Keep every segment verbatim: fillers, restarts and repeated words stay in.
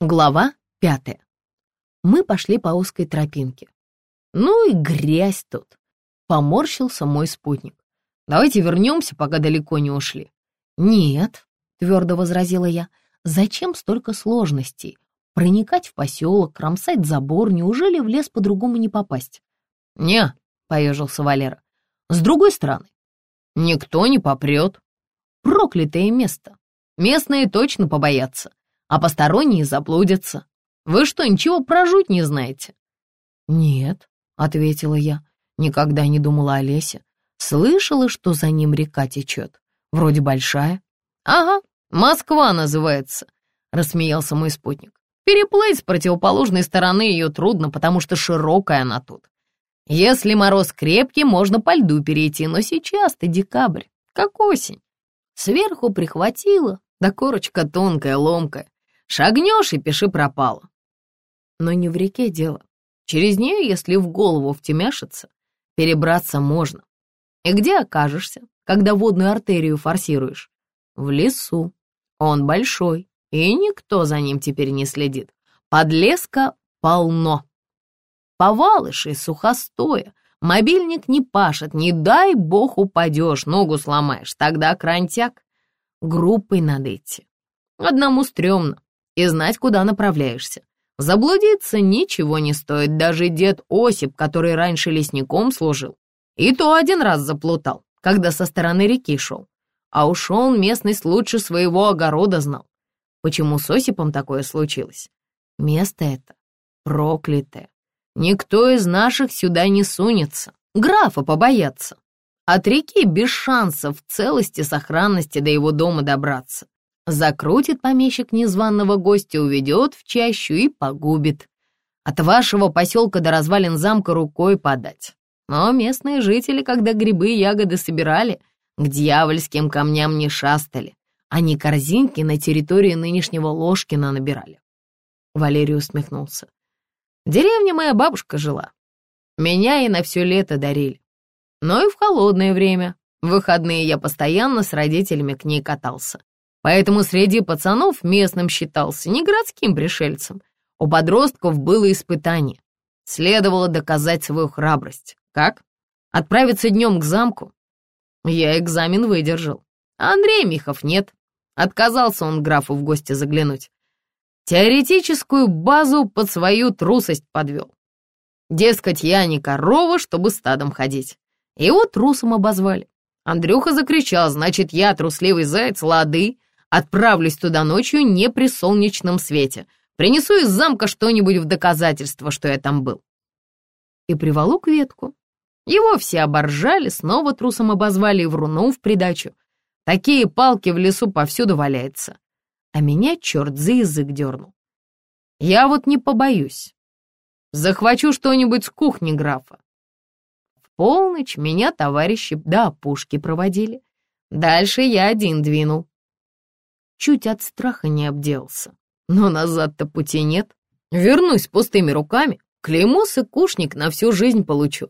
Глава пятая. Мы пошли по узкой тропинке. Ну и грязь тут. Поморщился мой спутник. Давайте вернемся, пока далеко не ушли. Нет, твердо возразила я. Зачем столько сложностей? Проникать в поселок, кромсать забор, неужели в лес по-другому не попасть? Не, поежился Валера. С другой стороны, никто не попрет. Проклятое место. Местные точно побоятся, а посторонние заблудятся. Вы что, ничего про жуть не знаете? Нет, ответила я. Никогда не думала о лесе. Слышала, что за ним река течет. Вроде большая. Ага, Москва называется, рассмеялся мой спутник. Переплыть с противоположной стороны ее трудно, потому что широкая она тут. Если мороз крепкий, можно по льду перейти, но сейчас-то декабрь, как осень. Сверху прихватило, да корочка тонкая, ломкая. Шагнешь и пиши пропало. Но не в реке дело. Через нее, если в голову втемяшиться, перебраться можно. И где окажешься, когда водную артерию форсируешь? В лесу. Он большой, и никто за ним теперь не следит. Подлеска полно. Повалыши, сухостоя, мобильник не пашет, не дай бог упадешь, ногу сломаешь, тогда крантяк. Группой надо идти. Одному стрёмно, и знать, куда направляешься. Заблудиться ничего не стоит, даже дед Осип, который раньше лесником служил, и то один раз заплутал, когда со стороны реки шел. А уж он местность лучше своего огорода знал. Почему с Осипом такое случилось? Место это проклятое. Никто из наших сюда не сунется. Графа побоятся. От реки без шансов в целости, сохранности до его дома добраться. Закрутит помещик незваного гостя, уведет в чащу и погубит. От вашего поселка до развалин замка рукой подать. Но местные жители, когда грибы и ягоды собирали, к дьявольским камням не шастали. Они корзинки на территории нынешнего Ложкина набирали. Валерий усмехнулся. В деревне моя бабушка жила. Меня и на все лето дарили. Но и в холодное время. В выходные я постоянно с родителями к ней катался. Поэтому среди пацанов местным считался, не городским пришельцем. У подростков было испытание. Следовало доказать свою храбрость. Как? Отправиться днем к замку? Я экзамен выдержал. А Андрей Михов нет. Отказался он к графу в гости заглянуть. Теоретическую базу под свою трусость подвел. Дескать, я не корова, чтобы стадом ходить. Его трусом обозвали. Андрюха закричал, значит, я, трусливый заяц, лады, отправлюсь туда ночью не при солнечном свете. Принесу из замка что-нибудь в доказательство, что я там был. И приволок ветку. Его все оборжали, снова трусом обозвали и вруном в придачу. Такие палки в лесу повсюду валяются. А меня черт за язык дернул. Я вот не побоюсь. Захвачу что-нибудь с кухни графа. В полночь меня товарищи до опушки проводили. Дальше я один двинул. Чуть от страха не обделался. Но назад-то пути нет. Вернусь пустыми руками, клеймус и кушник на всю жизнь получу.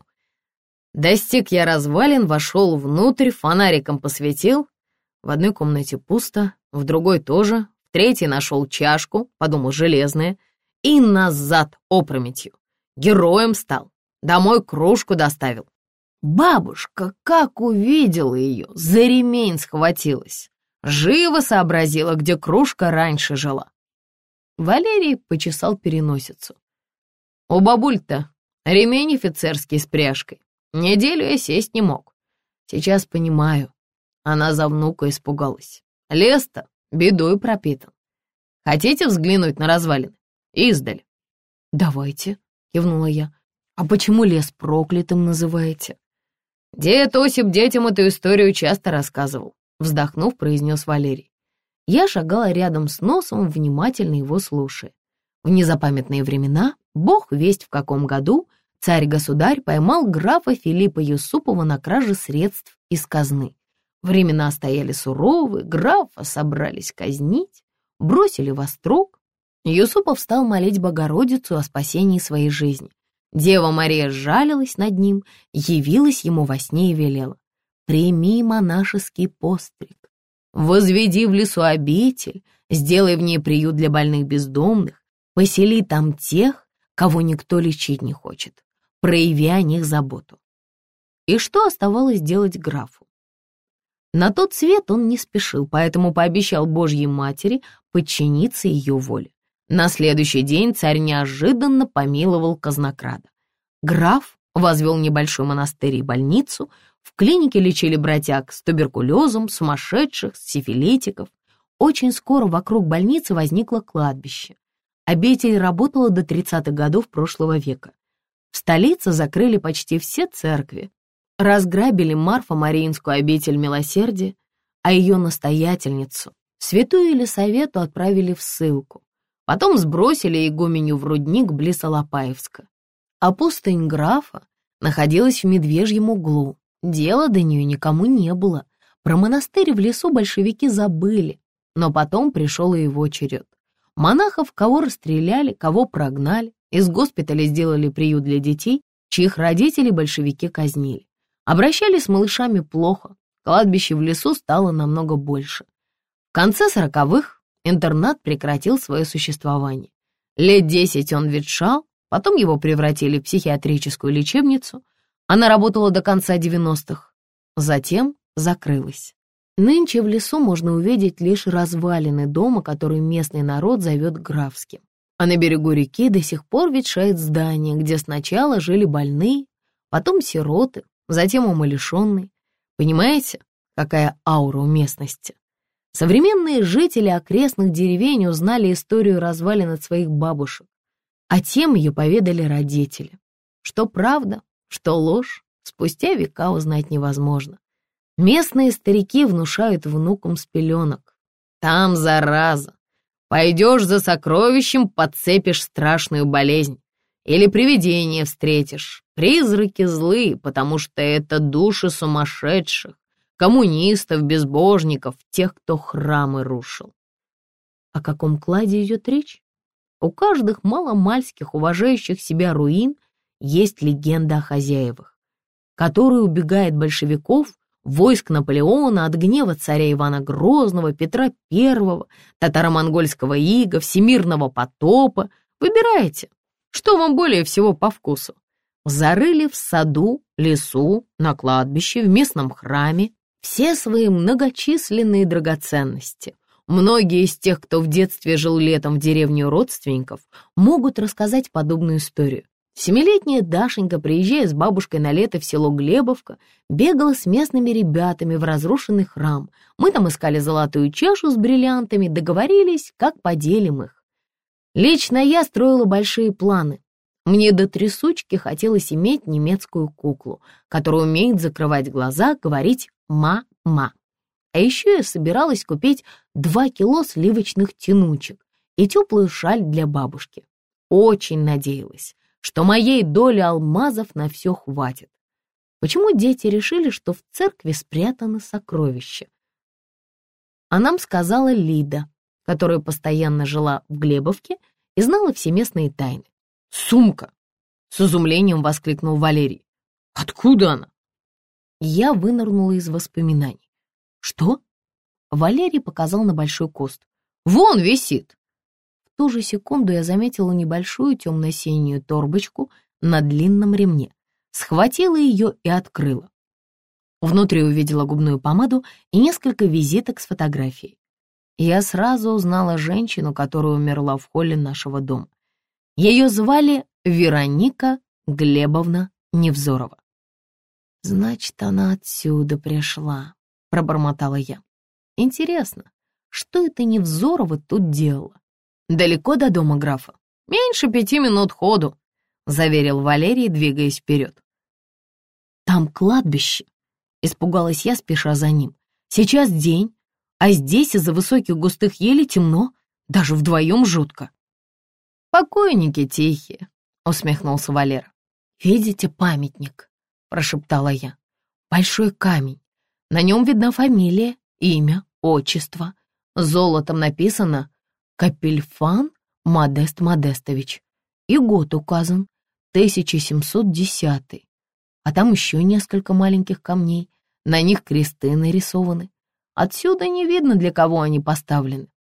Достиг я развалин, вошел внутрь, фонариком посветил. В одной комнате пусто, в другой тоже, в третьей нашел чашку, подумал, железная, и назад опрометью. Героем стал, домой кружку доставил. Бабушка, как увидела ее, за ремень схватилась. Живо сообразила, где кружка раньше жила. Валерий почесал переносицу. У бабуль-то ремень офицерский с пряжкой. Неделю я сесть не мог. Сейчас понимаю. Она за внука испугалась. Лес-то бедой пропитан. Хотите взглянуть на развалины? Издали. Давайте, кивнула я. А почему лес проклятым называете? Дед Осип детям эту историю часто рассказывал. Вздохнув, произнес Валерий. Я шагала рядом с носом, внимательно его слушая. В незапамятные времена, бог весть в каком году, царь-государь поймал графа Филиппа Юсупова на краже средств из казны. Времена стояли суровые, графа собрались казнить, бросили во строк. Юсупов стал молить Богородицу о спасении своей жизни. Дева Мария сжалилась над ним, явилась ему во сне и велела: «Прими монашеский постриг, возведи в лесу обитель, сделай в ней приют для больных бездомных, Посели там тех, кого никто лечить не хочет, прояви о них заботу. И что оставалось делать графу? На тот свет он не спешил, поэтому пообещал Божьей Матери подчиниться ее воле. На следующий день царь неожиданно помиловал казнокрада. Граф возвел небольшой монастырь и больницу, в клинике лечили бродяг с туберкулезом, сумасшедших, сифилитиков. Очень скоро вокруг больницы возникло кладбище. Обитель работала до тридцатых годов прошлого века. В столице закрыли почти все церкви, разграбили Марфо-Мариинскую обитель милосердия, а ее настоятельницу, святую Елисавету, отправили в ссылку. Потом сбросили игуменью в рудник близ Алапаевска. А пустынь графа находилась в Медвежьем углу. Дела до нее никому не было. Про монастырь в лесу большевики забыли, но потом пришел и его черед. Монахов кого расстреляли, кого прогнали, из госпиталя сделали приют для детей, чьих родителей большевики казнили. Обращались с малышами плохо, кладбище в лесу стало намного больше. В конце сороковых интернат прекратил свое существование. Лет десять он ветшал, потом его превратили в психиатрическую лечебницу. Она работала до конца девяностых, затем закрылась. Нынче в лесу можно увидеть лишь развалины дома, который местный народ зовет графским. А на берегу реки до сих пор ветшает здание, где сначала жили больные, потом сироты, затем умалишенные. Понимаете, какая аура у местности? Современные жители окрестных деревень узнали историю развалин от своих бабушек, а тем ее поведали родители. Что правда, что ложь, спустя века узнать невозможно. Местные старики внушают внукам с пеленок. Там зараза. Пойдешь за сокровищем, подцепишь страшную болезнь. Или привидение встретишь. Призраки злые, потому что это души сумасшедших, коммунистов, безбожников, тех, кто храмы рушил. О каком кладе идет речь? У каждых маломальских, уважающих себя руин есть легенда о хозяевах, который убегает большевиков, войск Наполеона, от гнева царя Ивана Грозного, Петра Первого, татаро-монгольского ига, всемирного потопа. Выбирайте, что вам более всего по вкусу. Зарыли в саду, лесу, на кладбище, в местном храме все свои многочисленные драгоценности. Многие из тех, кто в детстве жил летом в деревне у родственников, могут рассказать подобную историю. Семилетняя Дашенька, приезжая с бабушкой на лето в село Глебовка, бегала с местными ребятами в разрушенный храм. Мы там искали золотую чашу с бриллиантами, договорились, как поделим их. Лично я строила большие планы. Мне до трясучки хотелось иметь немецкую куклу, которая умеет закрывать глаза, говорить «ма-ма». А еще я собиралась купить два кило сливочных тянучек и теплую шаль для бабушки. Очень надеялась, что моей доли алмазов на все хватит. Почему дети решили, что в церкви спрятаны сокровища? А нам сказала Лида, которая постоянно жила в Глебовке и знала все местные тайны. «Сумка!» — с изумлением воскликнул Валерий. «Откуда она?» Я вынырнула из воспоминаний. «Что?» — Валерий показал на большой куст. «Вон висит!» В ту же секунду я заметила небольшую темно-синюю торбочку на длинном ремне, схватила ее и открыла. Внутри увидела губную помаду и несколько визиток с фотографией. Я сразу узнала женщину, которая умерла в холле нашего дома. Ее звали Вероника Глебовна Невзорова. «Значит, она отсюда пришла», — пробормотала я. «Интересно, что это Невзорова тут делала? Далеко до дома графа?» «Меньше пяти минут ходу», — заверил Валерий, двигаясь вперед. «Там кладбище», — испугалась я, спеша за ним. «Сейчас день, а здесь из-за высоких густых елей темно, даже вдвоем жутко». «Покойники тихие», — усмехнулся Валера. «Видите памятник?» — прошептала я. «Большой камень. На нем видна фамилия, имя, отчество. Золотом написано «Капельфан Модест Модестович». И год указан — тысяча семьсот десятый. А там еще несколько маленьких камней. На них кресты нарисованы. Отсюда не видно, для кого они поставлены.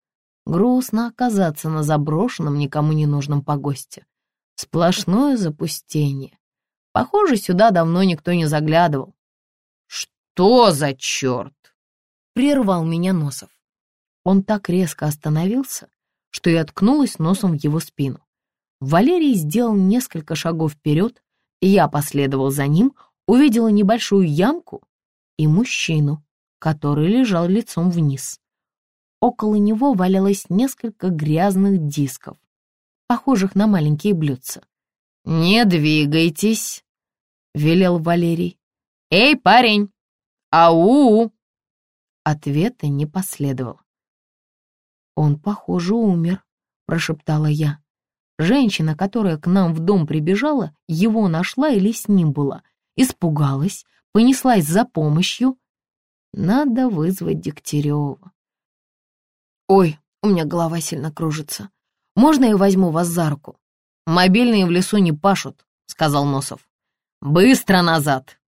Грустно оказаться на заброшенном, никому не нужном погосте. Сплошное запустение. Похоже, сюда давно никто не заглядывал. «Что за черт?» — прервал меня Носов. Он так резко остановился, что я ткнулась носом в его спину. Валерий сделал несколько шагов вперед, и я последовал за ним, увидела небольшую ямку и мужчину, который лежал лицом вниз. Около него валялось несколько грязных дисков, похожих на маленькие блюдца. «Не двигайтесь», — велел Валерий. «Эй, парень! Ау!» Ответа не последовало. «Он, похоже, умер», — прошептала я. Женщина, которая к нам в дом прибежала, его нашла или с ним была, испугалась, понеслась за помощью. Надо вызвать Дегтярева. «Ой, у меня голова сильно кружится. Можно я возьму вас за руку?» «Мобильные в лесу не пашут», — сказал Носов. «Быстро назад!»